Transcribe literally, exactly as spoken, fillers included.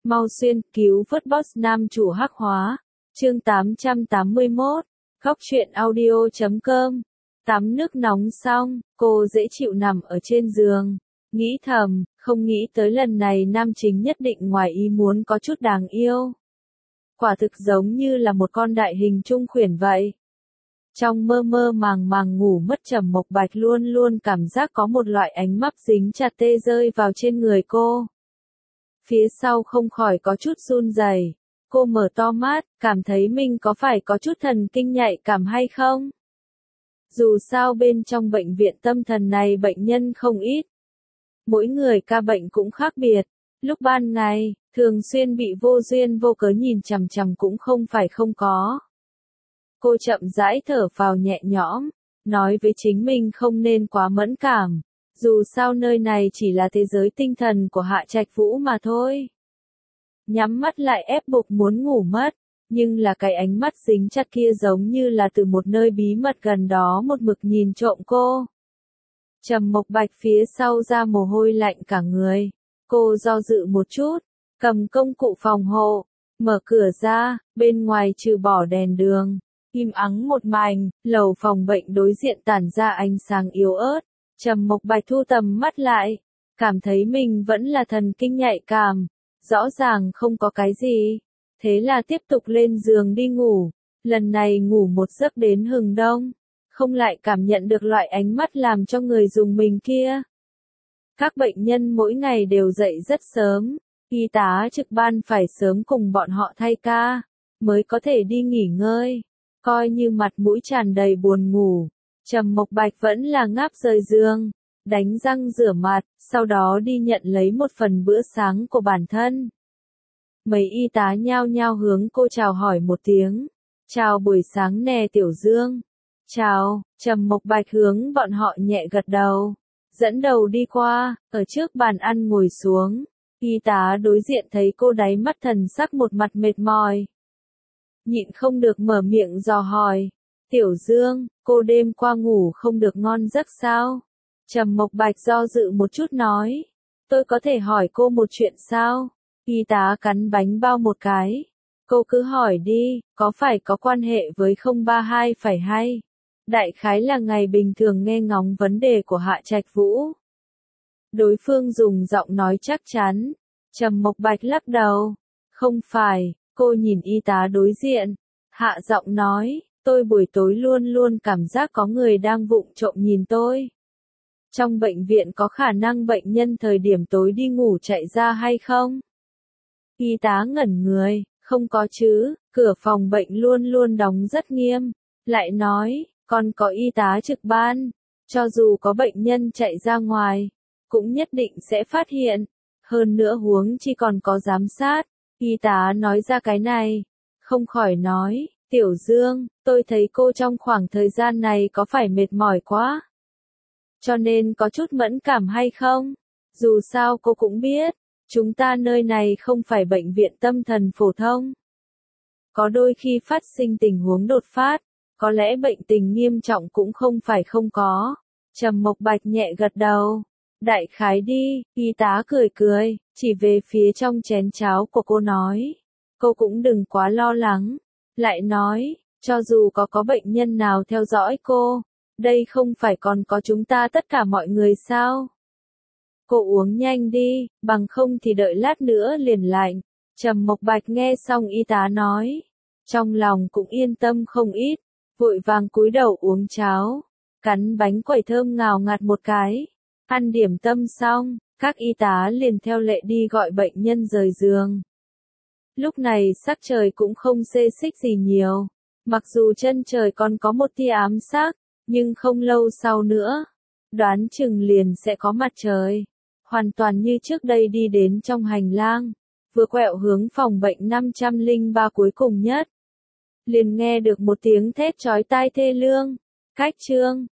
Mau xuyên cứu vớt boss nam chủ hắc hóa. Chương tám trăm tám mươi mốt. Góc truyện audio chấm com. Tắm nước nóng xong, cô dễ chịu nằm ở trên giường. Nghĩ thầm, không nghĩ tới lần này nam chính nhất định ngoài ý muốn có chút đáng yêu. Quả thực giống như là một con đại hình trung khuyển vậy. Trong mơ mơ màng màng ngủ mất Trầm Mộc Bạch luôn luôn cảm giác có một loại ánh mắt dính chặt tê rơi vào trên người cô. Phía sau không khỏi có chút run rẩy. Cô mở to mắt, cảm thấy mình có phải có chút thần kinh nhạy cảm hay không? Dù sao bên trong bệnh viện tâm thần này bệnh nhân không ít. Mỗi người ca bệnh cũng khác biệt. Lúc ban ngày, thường xuyên bị vô duyên vô cớ nhìn chằm chằm cũng không phải không có. Cô chậm rãi thở phào nhẹ nhõm, nói với chính mình không nên quá mẫn cảm. Dù sao nơi này chỉ là thế giới tinh thần của Hạ Trạch Vũ mà thôi. Nhắm mắt lại ép buộc muốn ngủ mất, nhưng là cái ánh mắt dính chặt kia giống như là từ một nơi bí mật gần đó một mực nhìn trộm cô. Trầm Mộc Bạch phía sau ra mồ hôi lạnh cả người. Cô do dự một chút, cầm công cụ phòng hộ, mở cửa ra, bên ngoài trừ bỏ đèn đường, im ắng một mảnh, lầu phòng bệnh đối diện tản ra ánh sáng yếu ớt. Trầm Mộc Bạch thu tầm mắt lại, cảm thấy mình vẫn là thần kinh nhạy cảm, rõ ràng không có cái gì. Thế là tiếp tục lên giường đi ngủ, lần này ngủ một giấc đến hừng đông, không lại cảm nhận được loại ánh mắt làm cho người dùng mình kia. Các bệnh nhân mỗi ngày đều dậy rất sớm, y tá trực ban phải sớm cùng bọn họ thay ca, mới có thể đi nghỉ ngơi, coi như mặt mũi tràn đầy buồn ngủ. Trầm Mộc Bạch vẫn là ngáp rời giường, đánh răng rửa mặt, sau đó đi nhận lấy một phần bữa sáng của bản thân. Mấy y tá nhao nhao hướng cô chào hỏi một tiếng. Chào buổi sáng nè Tiểu Dương. Chào, Trầm Mộc Bạch hướng bọn họ nhẹ gật đầu. Dẫn đầu đi qua, ở trước bàn ăn ngồi xuống. Y tá đối diện thấy cô đáy mắt thần sắc một mặt mệt mỏi. Nhịn không được mở miệng dò hỏi. Tiểu Dương, cô đêm qua ngủ không được ngon giấc sao? Trầm Mộc Bạch do dự một chút nói. Tôi có thể hỏi cô một chuyện sao? Y tá cắn bánh bao một cái. Cô cứ hỏi đi, có phải có quan hệ với không ba hai phải hay? Đại khái là ngày bình thường nghe ngóng vấn đề của Hạ Trạch Vũ. Đối phương dùng giọng nói chắc chắn. Trầm Mộc Bạch lắc đầu. Không phải, cô nhìn y tá đối diện. Hạ giọng nói, tôi buổi tối luôn luôn cảm giác có người đang vụng trộm nhìn tôi. Trong bệnh viện có khả năng bệnh nhân thời điểm tối đi ngủ chạy ra hay không? Y tá ngẩn người, không có chứ, cửa phòng bệnh luôn luôn đóng rất nghiêm. Lại nói, còn có y tá trực ban, cho dù có bệnh nhân chạy ra ngoài, cũng nhất định sẽ phát hiện. Hơn nữa huống chi còn có giám sát. Y tá nói ra cái này, không khỏi nói, Tiểu Dương, tôi thấy cô trong khoảng thời gian này có phải mệt mỏi quá? Cho nên có chút mẫn cảm hay không? Dù sao cô cũng biết, chúng ta nơi này không phải bệnh viện tâm thần phổ thông. Có đôi khi phát sinh tình huống đột phát, có lẽ bệnh tình nghiêm trọng cũng không phải không có. Trầm Mộc Bạch nhẹ gật đầu. Đại khái đi, y tá cười cười, chỉ về phía trong chén cháo của cô nói. Cô cũng đừng quá lo lắng. Lại nói, cho dù có có bệnh nhân nào theo dõi cô, đây không phải còn có chúng ta tất cả mọi người sao? Cô uống nhanh đi, bằng không thì đợi lát nữa liền lạnh. Trầm Mộc Bạch nghe xong y tá nói, trong lòng cũng yên tâm không ít, vội vàng cúi đầu uống cháo, cắn bánh quẩy thơm ngào ngạt một cái. Ăn điểm tâm xong, các y tá liền theo lệ đi gọi bệnh nhân rời giường. Lúc này sắc trời cũng không xê xích gì nhiều, mặc dù chân trời còn có một tia ám sắc, nhưng không lâu sau nữa, đoán chừng liền sẽ có mặt trời. Hoàn toàn như trước đây đi đến trong hành lang, vừa quẹo hướng phòng bệnh năm trăm lẻ ba cuối cùng nhất. Liền nghe được một tiếng thét chói tai thê lương. Cách Trương,